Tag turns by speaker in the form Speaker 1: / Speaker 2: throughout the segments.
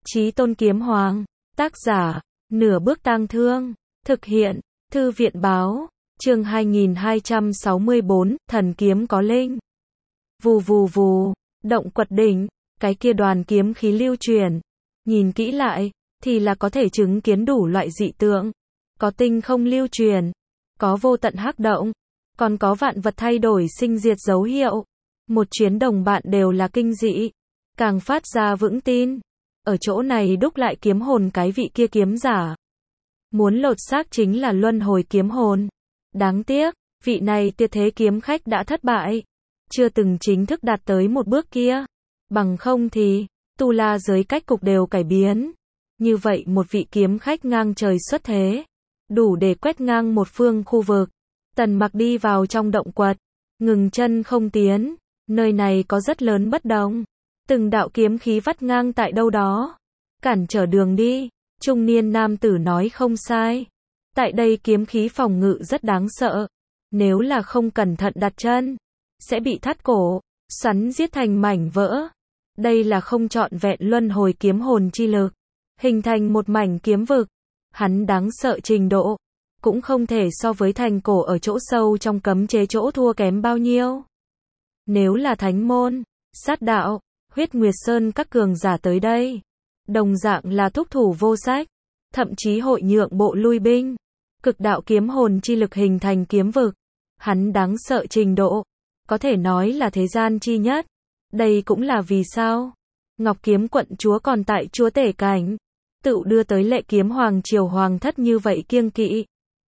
Speaker 1: Chí Tôn Kiếm Hoàng, tác giả, Nửa Bước Tang Thương, thực hiện, Thư viện Báo, chương 2264, Thần Kiếm Có Linh. Vù vù vù, động quật đỉnh, cái kia đoàn kiếm khí lưu truyền. Nhìn kỹ lại, thì là có thể chứng kiến đủ loại dị tượng. Có tinh không lưu truyền, có vô tận hắc động, còn có vạn vật thay đổi sinh diệt dấu hiệu. Một chuyến đồng bạn đều là kinh dị, càng phát ra vững tin. Ở chỗ này đúc lại kiếm hồn cái vị kia kiếm giả. Muốn lột xác chính là luân hồi kiếm hồn. Đáng tiếc, vị này tuyệt thế kiếm khách đã thất bại. Chưa từng chính thức đạt tới một bước kia. Bằng không thì, tu la giới cách cục đều cải biến. Như vậy một vị kiếm khách ngang trời xuất thế. Đủ để quét ngang một phương khu vực. Tần Mặc đi vào trong động quật. Ngừng chân không tiến. Nơi này có rất lớn bất đồng. Từng đạo kiếm khí vắt ngang tại đâu đó. Cản trở đường đi. Trung niên nam tử nói không sai. Tại đây kiếm khí phòng ngự rất đáng sợ. Nếu là không cẩn thận đặt chân, sẽ bị thắt cổ, xoắn giết thành mảnh vỡ. Đây là không trọn vẹn luân hồi kiếm hồn chi lực. Hình thành một mảnh kiếm vực. Hắn đáng sợ trình độ. Cũng không thể so với thành cổ ở chỗ sâu trong cấm chế chỗ thua kém bao nhiêu. Nếu là thánh môn, sát đạo, huyết nguyệt sơn các cường giả tới đây. Đồng dạng là thúc thủ vô sách. Thậm chí hội nhượng bộ lui binh. Cực đạo kiếm hồn chi lực hình thành kiếm vực. Hắn đáng sợ trình độ. Có thể nói là thế gian chi nhất. Đây cũng là vì sao. Ngọc Kiếm quận chúa còn tại chúa tể cảnh. Tự đưa tới lệ kiếm hoàng triều hoàng thất như vậy kiêng kỵ.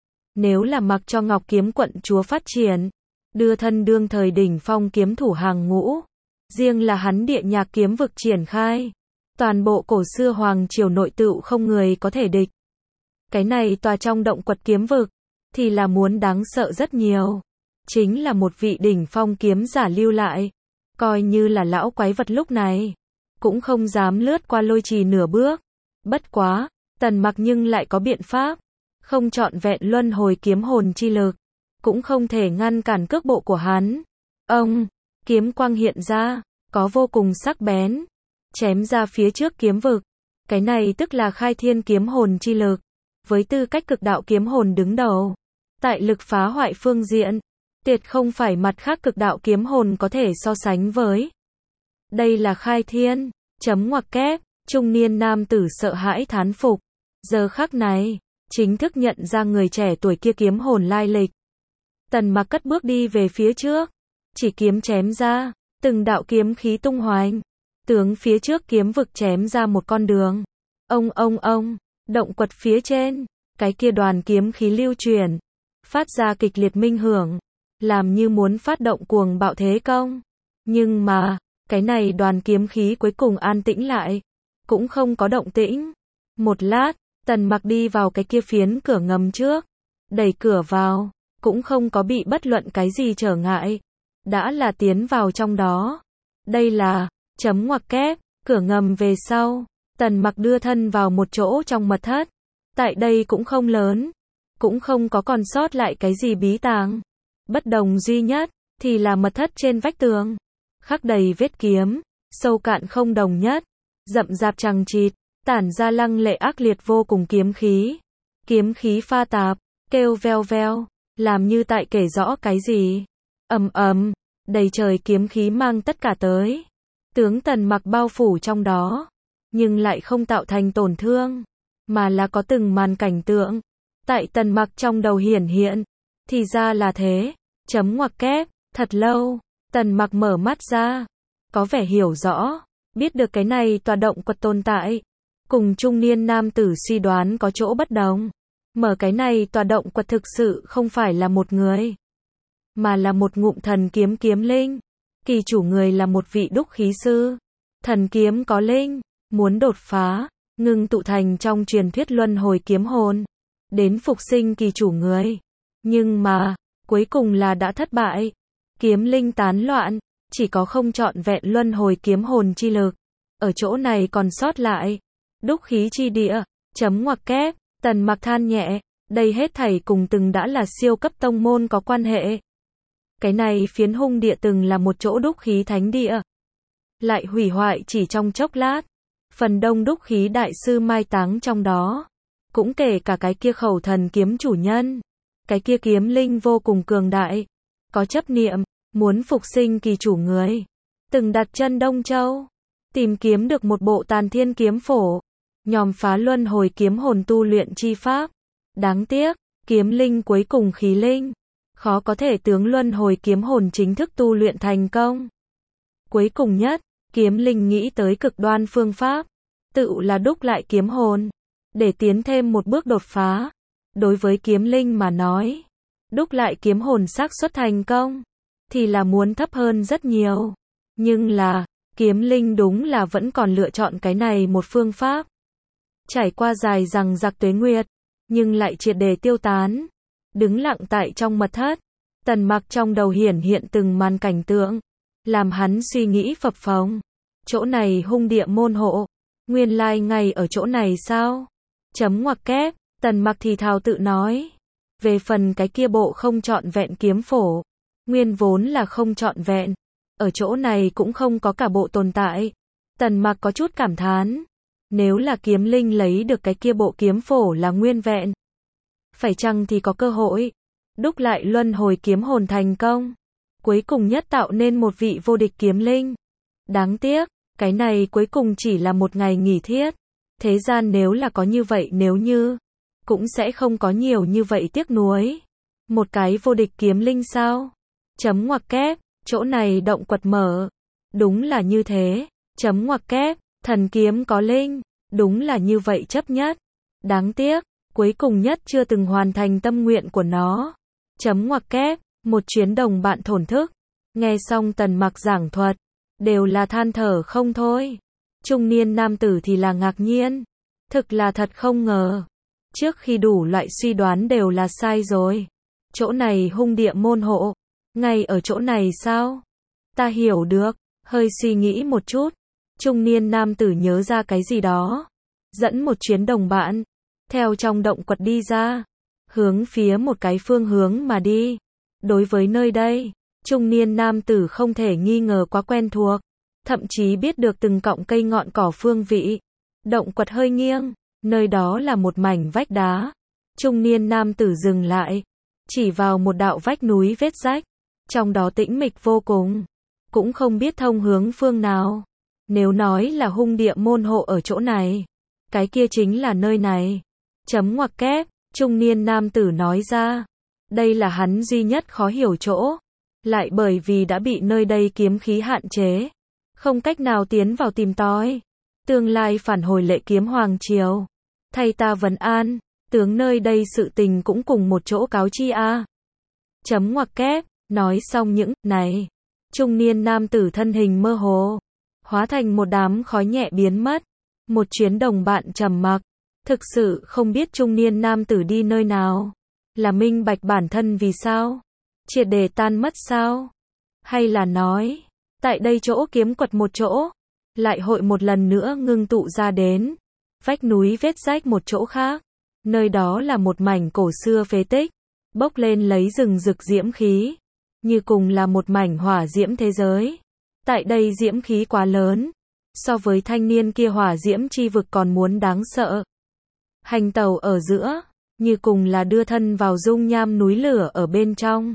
Speaker 1: Nếu là mặc cho Ngọc Kiếm quận chúa phát triển. Đưa thân đương thời đỉnh phong kiếm thủ hàng ngũ. Riêng là hắn địa nhạc kiếm vực triển khai. Toàn bộ cổ xưa hoàng triều nội tựu không người có thể địch. Cái này tòa trong động quật kiếm vực. Thì là muốn đáng sợ rất nhiều. Chính là một vị đỉnh phong kiếm giả lưu lại. Coi như là lão quái vật lúc này. Cũng không dám lướt qua lôi trì nửa bước. Bất quá, Tần Mặc nhưng lại có biện pháp. Không trọn vẹn luân hồi kiếm hồn chi lực. Cũng không thể ngăn cản cước bộ của hắn. Ông, kiếm quang hiện ra. Có vô cùng sắc bén. Chém ra phía trước kiếm vực. Cái này tức là khai thiên kiếm hồn chi lực. Với tư cách cực đạo kiếm hồn đứng đầu. Tại lực phá hoại phương diện. Tuyệt không phải mặt khác cực đạo kiếm hồn có thể so sánh với. Đây là khai thiên. Chấm ngoặc kép. Trung niên nam tử sợ hãi thán phục. Giờ khắc này. Chính thức nhận ra người trẻ tuổi kia kiếm hồn lai lịch. Tần Mặc cất bước đi về phía trước. Chỉ kiếm chém ra. Từng đạo kiếm khí tung hoành. Tướng phía trước kiếm vực chém ra một con đường. Ông. Động quật phía trên. Cái kia đoàn kiếm khí lưu truyền. Phát ra kịch liệt minh hưởng. Làm như muốn phát động cuồng bạo thế công. Nhưng mà, cái này đoàn kiếm khí cuối cùng an tĩnh lại. Cũng không có động tĩnh. Một lát, Tần Mặc đi vào cái kia phiến cửa ngầm trước. Đẩy cửa vào. Cũng không có bị bất luận cái gì trở ngại. Đã là tiến vào trong đó. Đây là, chấm ngoặc kép, cửa ngầm về sau. Tần Mặc đưa thân vào một chỗ trong mật thất. Tại đây cũng không lớn. Cũng không có còn sót lại cái gì bí tàng. Bất đồng duy nhất, thì là mật thất trên vách tường. Khắc đầy vết kiếm. Sâu cạn không đồng nhất. Rậm rạp chằng chịt. Tản ra lăng lệ ác liệt vô cùng kiếm khí. Kiếm khí pha tạp. Kêu veo veo. Làm như tại kể rõ cái gì. Ầm. Đầy trời kiếm khí mang tất cả tới. Tướng Tần Mặc bao phủ trong đó. Nhưng lại không tạo thành tổn thương. Mà là có từng màn cảnh tượng. Tại Tần Mặc trong đầu hiển hiện. Thì ra là thế. Chấm ngoặc kép. Thật lâu. Tần Mặc mở mắt ra. Có vẻ hiểu rõ. Biết được cái này tòa động quật tồn tại. Cùng trung niên nam tử suy đoán có chỗ bất đồng. Mở cái này tòa động quật thực sự không phải là một người. Mà là một ngụm thần kiếm kiếm linh. Kỳ chủ người là một vị đúc khí sư. Thần kiếm có linh. Muốn đột phá. Ngưng tụ thành trong truyền thuyết luân hồi kiếm hồn. Đến phục sinh kỳ chủ người. Nhưng mà, cuối cùng là đã thất bại. Kiếm linh tán loạn. Chỉ có không trọn vẹn luân hồi kiếm hồn chi lực. Ở chỗ này còn sót lại. Đúc khí chi địa. Chấm ngoặc kép. Tần Mặc than nhẹ. Đây hết thảy cùng từng đã là siêu cấp tông môn có quan hệ. Cái này phiến hung địa từng là một chỗ đúc khí thánh địa. Lại hủy hoại chỉ trong chốc lát. phần đông đúc khí đại sư mai táng trong đó. Cũng kể cả cái kia khẩu thần kiếm chủ nhân. Cái kia kiếm linh vô cùng cường đại. Có chấp niệm, muốn phục sinh kỳ chủ người. Từng đặt chân Đông Châu. Tìm kiếm được một bộ tàn thiên kiếm phổ. Nhòm phá luân hồi kiếm hồn tu luyện chi pháp. Đáng tiếc, kiếm linh cuối cùng khí linh. Khó có thể tướng luân hồi kiếm hồn chính thức tu luyện thành công. Cuối cùng nhất, kiếm linh nghĩ tới cực đoan phương pháp. Tự là đúc lại kiếm hồn. Để tiến thêm một bước đột phá. Đối với kiếm linh mà nói, đúc lại kiếm hồn xác suất thành công thì là muốn thấp hơn rất nhiều. Nhưng là, kiếm linh đúng là vẫn còn lựa chọn cái này một phương pháp. Trải qua dài rằng giặc tuế nguyệt, nhưng lại triệt để tiêu tán. Đứng lặng tại trong mật thất, Tần Mặc trong đầu hiển hiện từng màn cảnh tượng, làm hắn suy nghĩ phập phồng. Chỗ này hung địa môn hộ, nguyên lai ngay ở chỗ này sao? Chấm ngoặc kép, Tần Mặc thì thào tự nói. Về phần cái kia bộ không trọn vẹn kiếm phổ, nguyên vốn là không trọn vẹn, ở chỗ này cũng không có cả bộ tồn tại. Tần Mặc có chút cảm thán, nếu là kiếm linh lấy được cái kia bộ kiếm phổ là nguyên vẹn, phải chăng thì có cơ hội đúc lại luân hồi kiếm hồn thành công, cuối cùng nhất tạo nên một vị vô địch kiếm linh. Đáng tiếc, cái này cuối cùng chỉ là một ngày nghỉ thiết. Thế gian nếu là có như vậy, nếu như cũng sẽ không có nhiều như vậy tiếc nuối. Một cái vô địch kiếm linh sao? Chấm ngoặc kép, chỗ này động quật mở. Đúng là như thế. Chấm ngoặc kép, thần kiếm có linh. Đúng là như vậy chấp nhất. Đáng tiếc, cuối cùng nhất chưa từng hoàn thành tâm nguyện của nó. Chấm ngoặc kép, một chuyến đồng bạn thổn thức. Nghe xong Tần Mặc giảng thuật, đều là than thở không thôi. Trung niên nam tử thì là ngạc nhiên. Thực là thật không ngờ. Trước khi đủ loại suy đoán đều là sai rồi. Chỗ này hung địa môn hộ. Ngay ở chỗ này sao? Ta hiểu được. Hơi suy nghĩ một chút. Trung niên nam tử nhớ ra cái gì đó. Dẫn một chuyến đồng bạn. Theo trong động quật đi ra. Hướng phía một cái phương hướng mà đi. Đối với nơi đây, trung niên nam tử không thể nghi ngờ quá quen thuộc. Thậm chí biết được từng cọng cây ngọn cỏ phương vị. Động quật hơi nghiêng. Nơi đó là một mảnh vách đá. Trung niên nam tử dừng lại. Chỉ vào một đạo vách núi vết rách. Trong đó tĩnh mịch vô cùng. Cũng không biết thông hướng phương nào. Nếu nói là hung địa môn hộ ở chỗ này, cái kia chính là nơi này. Chấm ngoặc kép, trung niên nam tử nói ra. Đây là hắn duy nhất khó hiểu chỗ. Lại bởi vì đã bị nơi đây kiếm khí hạn chế. Không cách nào tiến vào tìm tòi. Tương lai phản hồi lệ kiếm hoàng triều. Thay ta vấn an, tướng nơi đây sự tình cũng cùng một chỗ cáo chi a. Chấm ngoặc kép, nói xong những này. Trung niên nam tử thân hình mơ hồ. Hóa thành một đám khói nhẹ biến mất. Một chuyến đồng bạn trầm mặc. Thực sự không biết trung niên nam tử đi nơi nào. Là minh bạch bản thân vì sao? Triệt để tan mất sao? Hay là nói, tại đây chỗ kiếm quật một chỗ, lại hội một lần nữa ngưng tụ ra đến. Vách núi vết rách một chỗ khác. Nơi đó là một mảnh cổ xưa phế tích. Bốc lên lấy rừng rực diễm khí. Như cùng là một mảnh hỏa diễm thế giới. Tại đây diễm khí quá lớn. So với thanh niên kia hỏa diễm chi vực còn muốn đáng sợ. Hành tàu ở giữa, như cùng là đưa thân vào dung nham núi lửa ở bên trong.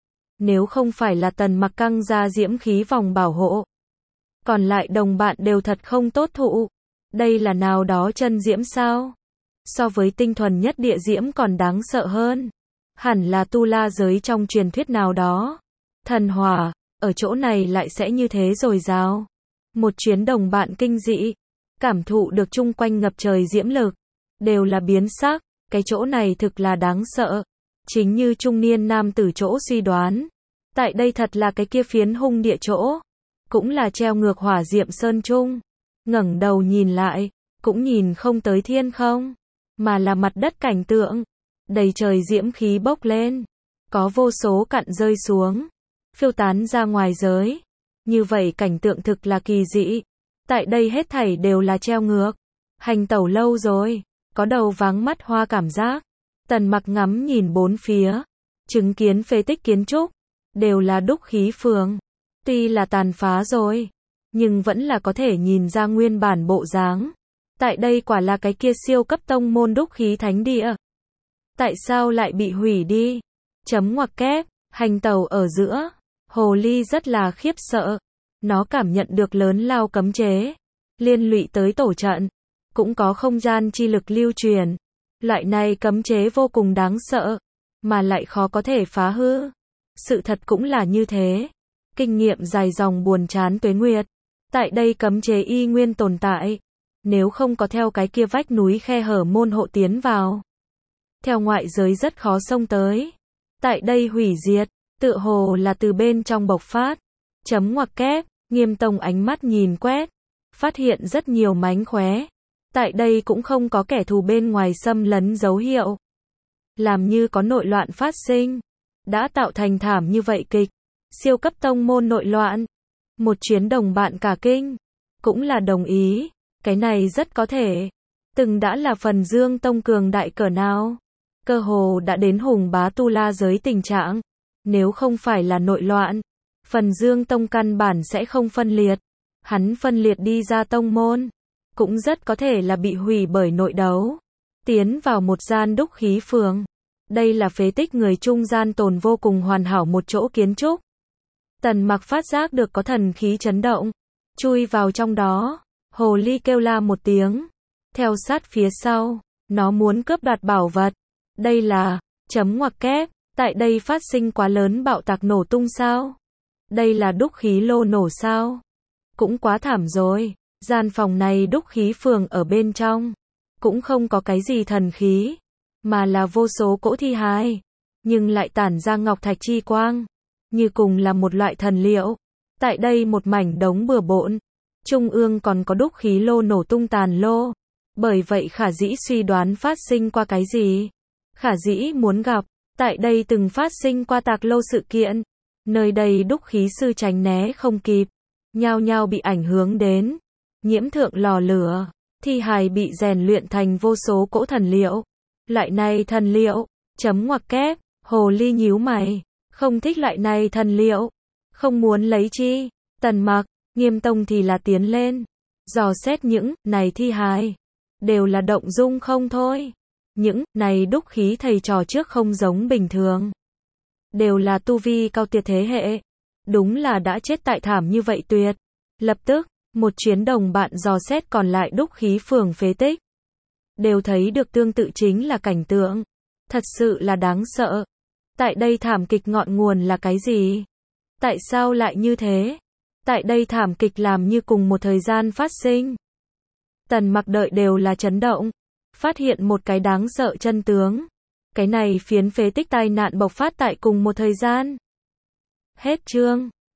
Speaker 1: Nếu không phải là Tần Mặc căng ra diễm khí vòng bảo hộ, còn lại đồng bạn đều thật không tốt thụ. Đây là nào đó chân diễm sao? So với tinh thuần nhất địa diễm còn đáng sợ hơn. Hẳn là tu la giới trong truyền thuyết nào đó. Thần hỏa, ở chỗ này lại sẽ như thế rồi sao? Một chuyến đồng bạn kinh dị, cảm thụ được chung quanh ngập trời diễm lực, đều là biến sắc, cái chỗ này thực là đáng sợ. Chính như trung niên nam tử chỗ suy đoán, tại đây thật là cái kia phiến hung địa chỗ, cũng là treo ngược hỏa diệm sơn trung. Ngẩng đầu nhìn lại, cũng nhìn không tới thiên không, mà là mặt đất cảnh tượng, đầy trời diễm khí bốc lên, có vô số cặn rơi xuống, phiêu tán ra ngoài giới. Như vậy cảnh tượng thực là kỳ dị. Tại đây hết thảy đều là treo ngược. Hành tẩu lâu rồi, có đầu váng mắt hoa cảm giác. Tần Mặc ngắm nhìn bốn phía, chứng kiến phế tích kiến trúc, đều là đúc khí phường. Tuy là tàn phá rồi, nhưng vẫn là có thể nhìn ra nguyên bản bộ dáng. Tại đây quả là cái kia siêu cấp tông môn đúc khí thánh địa. Tại sao lại bị hủy đi? Chấm ngoặc kép, hành tẩu ở giữa. Hồ ly rất là khiếp sợ. Nó cảm nhận được lớn lao cấm chế. Liên lụy tới tổ trận. Cũng có không gian chi lực lưu truyền. Loại này cấm chế vô cùng đáng sợ. Mà lại khó có thể phá hư. Sự thật cũng là như thế. Kinh nghiệm dài dòng buồn chán tuế nguyệt. Tại đây cấm chế y nguyên tồn tại. Nếu không có theo cái kia vách núi khe hở môn hộ tiến vào. Theo ngoại giới rất khó xông tới. Tại đây hủy diệt, tựa hồ là từ bên trong bộc phát. Chấm ngoặc kép, Nghiêm Tông ánh mắt nhìn quét. Phát hiện rất nhiều mánh khóe. Tại đây cũng không có kẻ thù bên ngoài xâm lấn dấu hiệu. Làm như có nội loạn phát sinh. Đã tạo thành thảm như vậy kịch. Siêu cấp tông môn nội loạn. Một chuyến đồng bạn cả kinh. Cũng là đồng ý. Cái này rất có thể. Từng đã là phần Dương Tông cường đại cỡ nào. Cơ hồ đã đến hùng bá tu la giới tình trạng. Nếu không phải là nội loạn. Phần Dương Tông căn bản sẽ không phân liệt. Hắn phân liệt đi ra tông môn. Cũng rất có thể là bị hủy bởi nội đấu. Tiến vào một gian đúc khí phường. Đây là phế tích người trung gian tồn vô cùng hoàn hảo một chỗ kiến trúc. Tần Mặc phát giác được có thần khí chấn động. Chui vào trong đó. Hồ ly kêu la một tiếng. Theo sát phía sau. Nó muốn cướp đoạt bảo vật. Đây là, chấm ngoặc kép, tại đây phát sinh quá lớn bạo tạc nổ tung sao? Đây là đúc khí lô nổ sao? Cũng quá thảm rồi. Gian phòng này đúc khí phường ở bên trong. Cũng không có cái gì thần khí. Mà là vô số cỗ thi hài. Nhưng lại tản ra ngọc thạch chi quang. Như cùng là một loại thần liệu. Tại đây một mảnh đống bừa bộn. Trung ương còn có đúc khí lô nổ tung tàn lô. Bởi vậy khả dĩ suy đoán phát sinh qua cái gì? Khả dĩ muốn gặp. Tại đây từng phát sinh qua tạc lô sự kiện. Nơi đây đúc khí sư tránh né không kịp. Nhao nhao bị ảnh hưởng đến. Nhiễm thượng lò lửa. Thi hài bị rèn luyện thành vô số cỗ thần liệu. Loại này thần liệu. Chấm ngoặc kép. Hồ ly nhíu mày. Không thích loại này thần liệu. Không muốn lấy chi. Tần Mặc. Nghiêm Tông thì là tiến lên. Dò xét những này thi hài. Đều là động dung không thôi. Những này đúc khí thầy trò trước không giống bình thường. Đều là tu vi cao tuyệt thế hệ. Đúng là đã chết tại thảm như vậy tuyệt. Lập tức, một chuyến đồng bạn dò xét còn lại đúc khí phường phế tích. Đều thấy được tương tự chính là cảnh tượng. Thật sự là đáng sợ. Tại đây thảm kịch ngọn nguồn là cái gì? Tại sao lại như thế? Tại đây thảm kịch làm như cùng một thời gian phát sinh. Tần Mặc đợi đều là chấn động. Phát hiện một cái đáng sợ chân tướng. Cái này phiến phế tích tai nạn bộc phát tại cùng một thời gian. Hết chương.